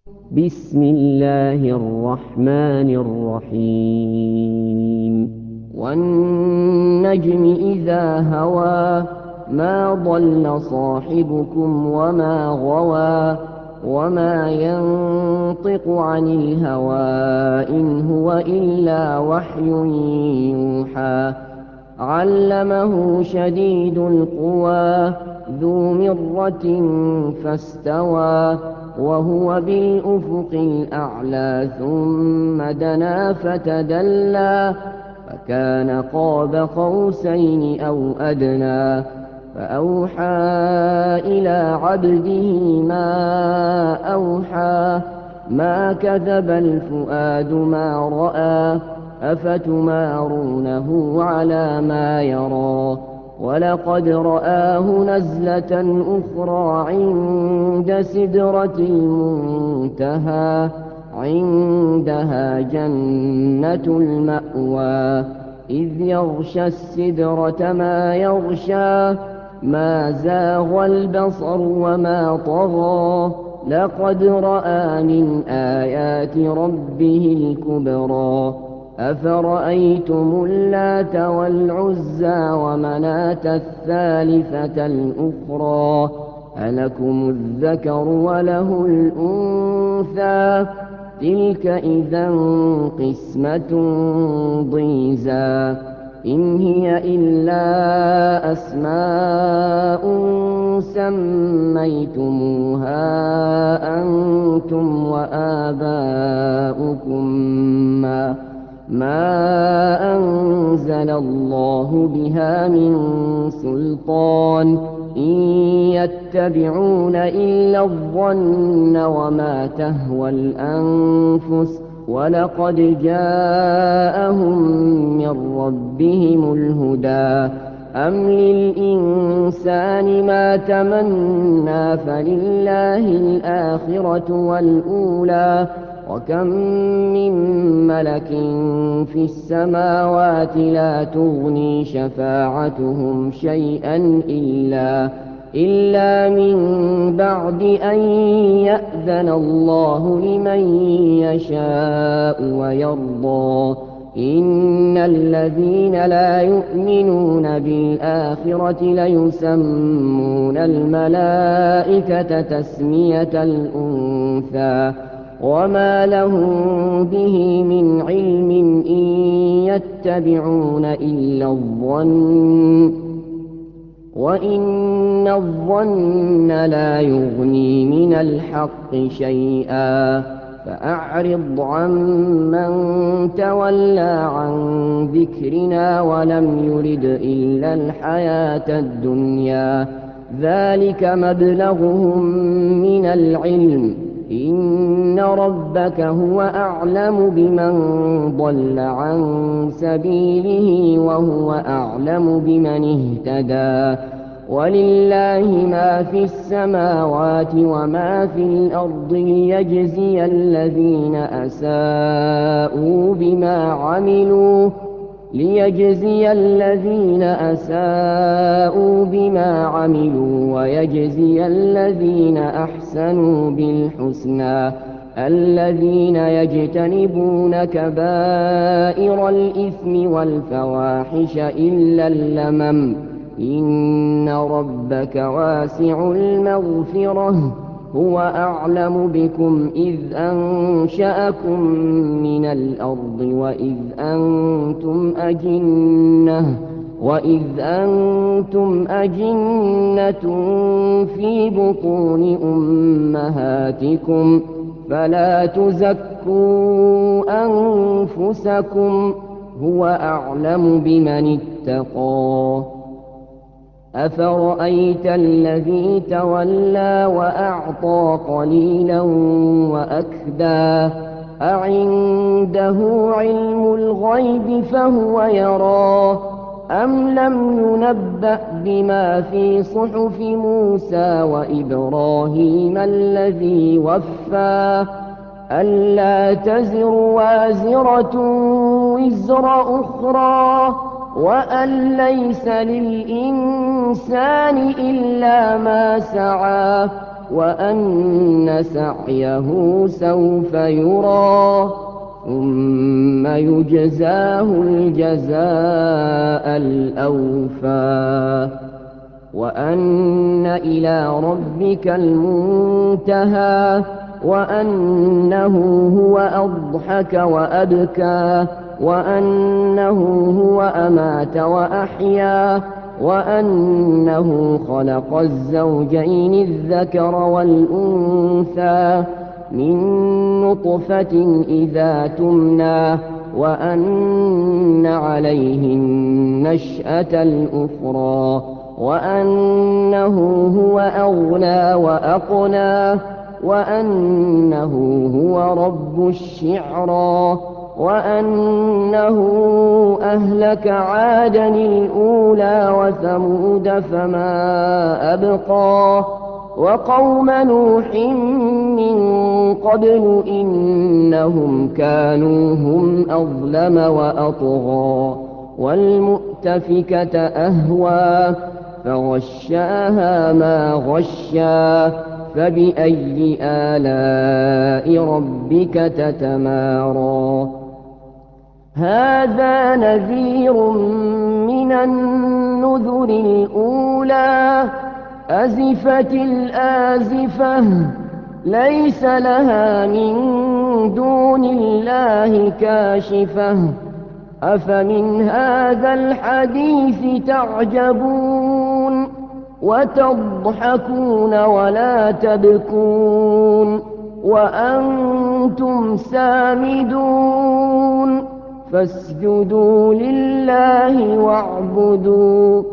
بسم الله الرحمن الرحيم والنجم إذا هوى ما ضل صاحبكم وما غوى وما ينطق عن الهوى إن هو إلا وحي يوحى علمه شديد القوى ذو مرة فاستوى وهو بالأفق الأعلى ثم دنا فتدلى فكان قاب قوسين أو أدنى فأوحى إلى عبده ما أوحى ما كذب الفؤاد ما رأى أفتمارونه على ما يرى ولقد رآه نزلة أخرى عند سدرة المنتهى عندها جنة المأوى إذ يغشى السدرة ما يغشى ما زاغ البصر وما طغى لقد رأى من آيات ربه الكبرى أفرأيتم اللات والعزى ومناة الثالثة الأخرى ألكم الذكر وله الأنثى تلك إذا قسمة ضيزى إن هي إلا أسماء سميتموها أنتم وآباؤكم ما أنزل الله بها من سلطان إن يتبعون إلا الظن وما تهوى الأنفس ولقد جاءهم من ربهم الهدى أم للإنسان ما تمنى فلله الآخرة والأولى وكم من ملك في السماوات لا تغني شفاعتهم شيئا إلا من بعد أن يأذن الله لمن يشاء ويرضى إن الذين لا يؤمنون بالآخرة ليسمون الملائكة تسمية الأنثى وما لهم به من علم إن يتبعون إلا الظن وإن الظن لا يغني من الحق شيئا فأعرض عمن تولى عن ذكرنا ولم يرد إلا الحياة الدنيا ذلك مبلغهم من العلم إن ربك هو أعلم بمن ضل عن سبيله وهو أعلم بمن اهتدى ولله ما في السماوات وما في الأرض ليجزي الذين أساءوا بما عملوا ويجزي الذين أحسنوا بالحسنى الذين يجتنبون كبائر الإثم والفواحش إلا اللمم إن ربك واسع المغفرة هو أعلم بكم إذ أنشأكم من الأرض وإذ أنتم أجنة في بطون أمهاتكم فلا تزكوا أنفسكم هو أعلم بمن اتقى أفرأيت الذي تولى وأعطى قليلا وأكدى أعنده علم الغيب فهو يرى أم لم ينبأ بما في صحف موسى وإبراهيم الذي وفى ألا تزر وازرة وزر أخرى وأن ليس للإنسان إلا ما سعى وأن سعيه سوف يرى ثم يجزاه الجزاء الأوفى وأن إلى ربك المنتهى وأنه هو أضحك وأبكى وأنه هو أمات وأحيا وأنه خلق الزوجين الذكر والأنثى من نطفة إذا تمنى وأن عليه النشأة الأخرى وأنه هو أغنى وأقنى وأنه هو رب الشعرى وأنه أهلك عادا الأولى وثمود فما أبقى وقوم نوح من قبل إنهم كانوا هم أظلم وأطغى والمؤتفكة أهوى فغشاها ما غشا فبأي آلاء ربك تتمارى هذا نذير من النذر الأولى أزفت الآزفة ليس لها من دون الله كاشفة أفمن هذا الحديث تعجبون وتضحكون ولا تبكون وأنتم سامدون فاسجدوا لله واعبدوا